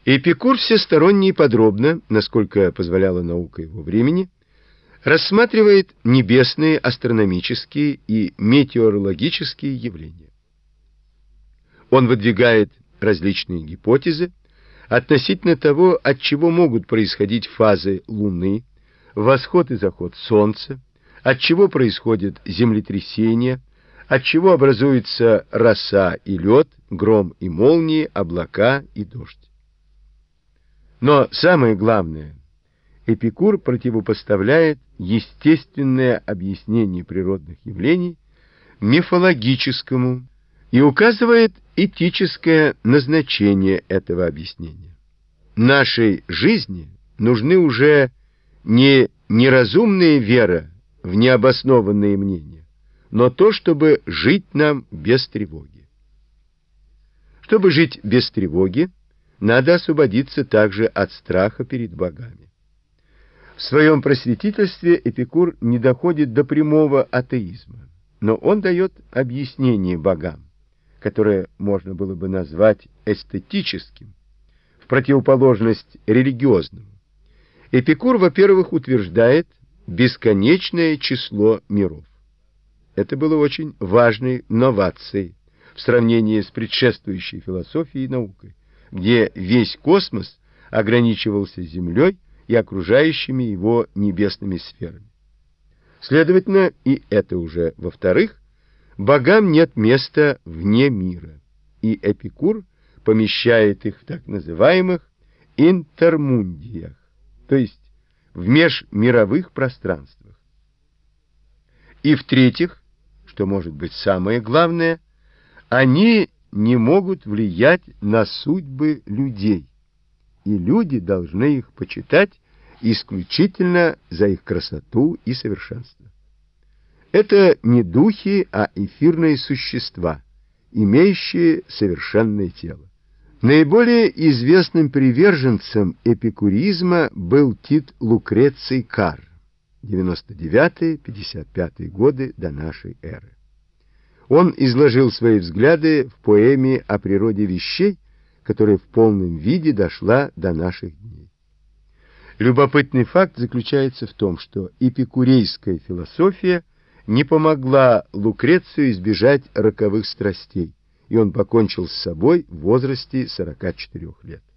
Эпикур всесторонне и подробно, насколько позволяла наука его времени, рассматривает небесные астрономические и метеорологические явления. Он выдвигает различные гипотезы относительно того, от чего могут происходить фазы Луны, восход и заход Солнца, от чего происходят землетрясения, от чего образуется роса и лед, гром и молнии, облака и дождь. Но самое главное, Эпикур противопоставляет естественное объяснение природных явлений мифологическому и указывает этическое назначение этого объяснения. Нашей жизни нужны уже не неразумная вера в необоснованные мнения, но то, чтобы жить нам без тревоги. Чтобы жить без тревоги, надо освободиться также от страха перед богами. В своем просветительстве Эпикур не доходит до прямого атеизма, но он дает объяснение богам, которое можно было бы назвать эстетическим, в противоположность религиозному. Эпикур, во-первых, утверждает бесконечное число миров. Это было очень важной новацией в сравнении с предшествующей философией и наукой, где весь космос ограничивался Землей и окружающими его небесными сферами. Следовательно, и это уже во-вторых, богам нет места вне мира, и Эпикур помещает их в так называемых интермундиях, то есть в межмировых пространствах. И в-третьих, что может быть самое главное, они не могут влиять на судьбы людей, и люди должны их почитать исключительно за их красоту и совершенство. Это не духи, а эфирные существа, имеющие совершенное тело. Наиболее известным приверженцем эпикуризма был Тит Лукреций Кар, 99-55 годы до нашей эры. Он изложил свои взгляды в поэме о природе вещей, которая в полном виде дошла до наших дней. Любопытный факт заключается в том, что эпикурейская философия не помогла Лукрецию избежать роковых страстей, и он покончил с собой в возрасте 44 лет.